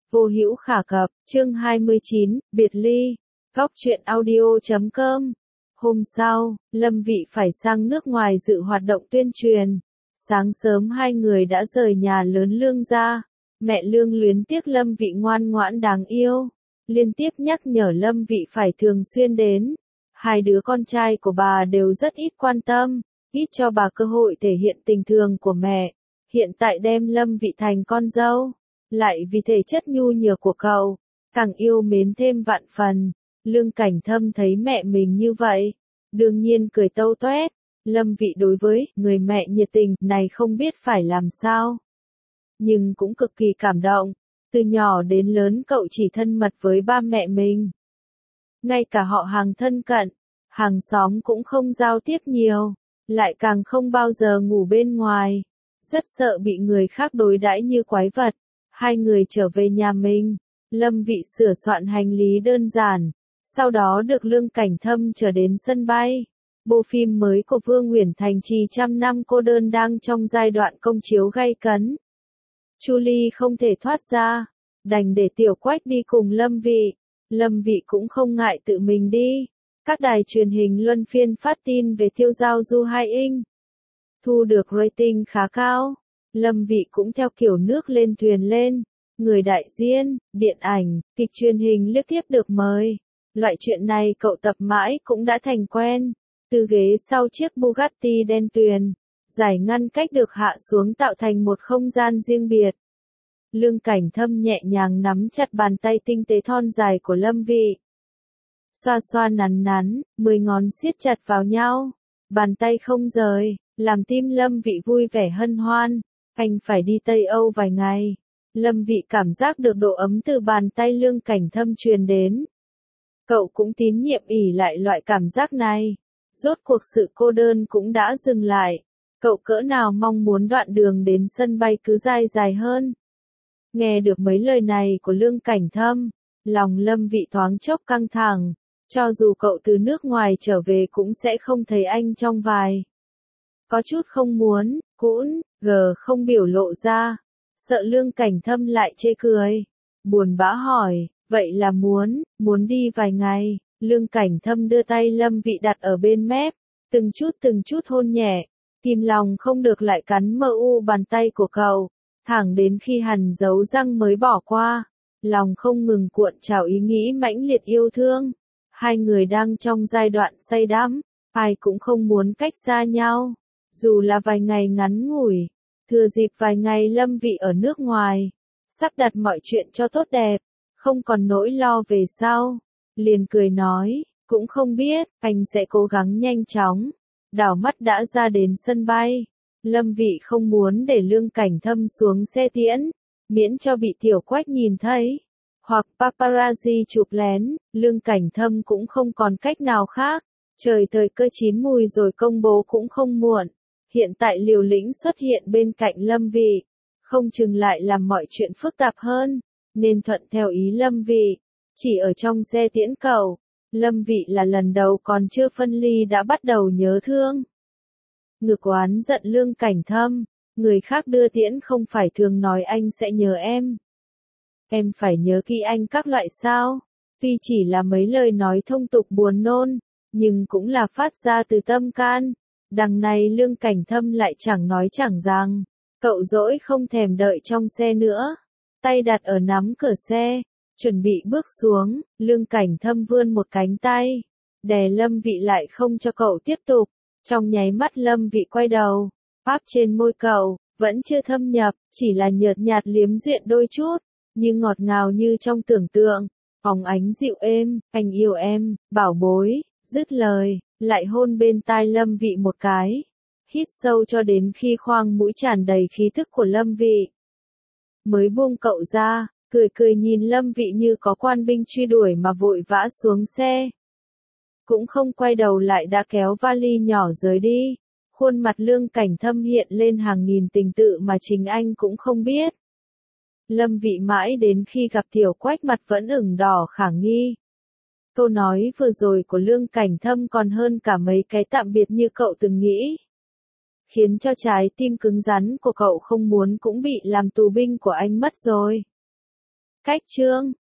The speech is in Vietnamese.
Vô hữu khả cập, chương 29, biệt ly. Góc truyện audio.com. Hôm sau, Lâm Vị phải sang nước ngoài dự hoạt động tuyên truyền. Sáng sớm hai người đã rời nhà lớn Lương ra. Mẹ Lương luyến tiếc Lâm Vị ngoan ngoãn đáng yêu, liên tiếp nhắc nhở Lâm Vị phải thường xuyên đến. Hai đứa con trai của bà đều rất ít quan tâm, ít cho bà cơ hội thể hiện tình thương của mẹ. Hiện tại đem Lâm Vị thành con dâu, lại vì thể chất nhu nhược của cậu, càng yêu mến thêm vạn phần. Lương Cảnh Thâm thấy mẹ mình như vậy, đương nhiên cười tâu toét. Lâm Vị đối với người mẹ nhiệt tình này không biết phải làm sao, nhưng cũng cực kỳ cảm động. Từ nhỏ đến lớn cậu chỉ thân mật với ba mẹ mình, ngay cả họ hàng thân cận, hàng xóm cũng không giao tiếp nhiều, lại càng không bao giờ ngủ bên ngoài, rất sợ bị người khác đối đãi như quái vật. Hai người trở về nhà mình, Lâm Vị sửa soạn hành lý đơn giản, sau đó được Lương Cảnh Thâm chở đến sân bay. Bộ phim mới của Vương Uyển Thành Trì trăm năm cô đơn đang trong giai đoạn công chiếu gay cấn. Chu Ly không thể thoát ra, đành để Tiểu Quách đi cùng Lâm Vị. Lâm Vị cũng không ngại tự mình đi. Các đài truyền hình luân phiên phát tin về Tiêu Giao Du 2 thu được rating khá cao. Lâm Vị cũng theo kiểu nước lên thuyền lên, người đại diện, điện ảnh, kịch truyền hình liên tiếp được mời. Loại chuyện này cậu tập mãi cũng đã thành quen. Từ ghế sau chiếc Bugatti đen tuyền, giải ngăn cách được hạ xuống tạo thành một không gian riêng biệt. Lương Cảnh Thâm nhẹ nhàng nắm chặt bàn tay tinh tế thon dài của Lâm Vị. Xoa xoa nắn nắn, 10 ngón siết chặt vào nhau, bàn tay không rời, làm tim Lâm Vị vui vẻ hân hoan. Anh phải đi Tây Âu vài ngày. Lâm Vị cảm giác được độ ấm từ bàn tay Lương Cảnh Thâm truyền đến. Cậu cũng tín nhiệm ỉ lại loại cảm giác này. Rốt cuộc sự cô đơn cũng đã dừng lại. Cậu cỡ nào mong muốn đoạn đường đến sân bay cứ dài dài hơn. Nghe được mấy lời này của Lương Cảnh Thâm, lòng Lâm Vị thoáng chốc căng thẳng. Cho dù cậu từ nước ngoài trở về cũng sẽ không thấy anh trong vài. Có chút không muốn, cũng, không biểu lộ ra. Sợ Lương Cảnh Thâm lại chê cười. Buồn bã hỏi, vậy là muốn đi vài ngày. Lương Cảnh Thâm đưa tay Lâm Vị đặt ở bên mép, từng chút hôn nhẹ. Kìm lòng không được lại cắn mờ u bàn tay của cậu, thẳng đến khi hằn dấu răng mới bỏ qua. Lòng không ngừng cuộn trào ý nghĩ mãnh liệt yêu thương. Hai người đang trong giai đoạn say đắm, ai cũng không muốn cách xa nhau, dù là vài ngày ngắn ngủi. Thừa dịp vài ngày Lâm Vị ở nước ngoài, sắp đặt mọi chuyện cho tốt đẹp, không còn nỗi lo về sau, liền cười nói, cũng không biết, anh sẽ cố gắng nhanh chóng. Đảo mắt đã ra đến sân bay. Lâm Vị không muốn để Lương Cảnh Thâm xuống xe tiễn, miễn cho bị Tiểu Quách nhìn thấy, hoặc paparazzi chụp lén. Lương Cảnh Thâm cũng không còn cách nào khác. Trời thời cơ chín mùi rồi công bố cũng không muộn. Hiện tại liều lĩnh xuất hiện bên cạnh Lâm Vị, không chừng lại làm mọi chuyện phức tạp hơn, nên thuận theo ý Lâm Vị, chỉ ở trong xe tiễn cậu. Lâm Vị là lần đầu còn chưa phân ly đã bắt đầu nhớ thương. Ngực oán giận Lương Cảnh Thâm, người khác đưa tiễn không phải thường nói anh sẽ nhớ em. Em phải nhớ kỹ anh các loại sao, tuy chỉ là mấy lời nói thông tục buồn nôn, nhưng cũng là phát ra từ tâm can. Đằng này Lương Cảnh Thâm lại chẳng nói chẳng rằng, cậu dỗi không thèm đợi trong xe nữa. Tay đặt ở nắm cửa xe, chuẩn bị bước xuống, Lương Cảnh Thâm vươn một cánh tay, đè Lâm Vị lại không cho cậu tiếp tục. Trong nháy mắt Lâm Vị quay đầu, áp trên môi cậu, vẫn chưa thâm nhập, chỉ là nhợt nhạt liếm duyện đôi chút, nhưng ngọt ngào như trong tưởng tượng. Phóng ánh dịu êm, anh yêu em, bảo bối. Dứt lời, lại hôn bên tai Lâm Vị một cái. Hít sâu cho đến khi khoang mũi tràn đầy khí thức của Lâm Vị. Mới buông cậu ra, cười nhìn Lâm Vị như có quan binh truy đuổi mà vội vã xuống xe. Cũng không quay đầu lại đã kéo vali nhỏ rời đi. Khuôn mặt Lương Cảnh Thâm hiện lên hàng nghìn tình tự mà chính anh cũng không biết. Lâm Vị mãi đến khi gặp Tiểu Quách mặt vẫn ửng đỏ khả nghi. Câu nói vừa rồi của Lương Cảnh Thâm còn hơn cả mấy cái tạm biệt như cậu từng nghĩ. Khiến cho trái tim cứng rắn của cậu không muốn cũng bị làm tù binh của anh mất rồi. Cách chương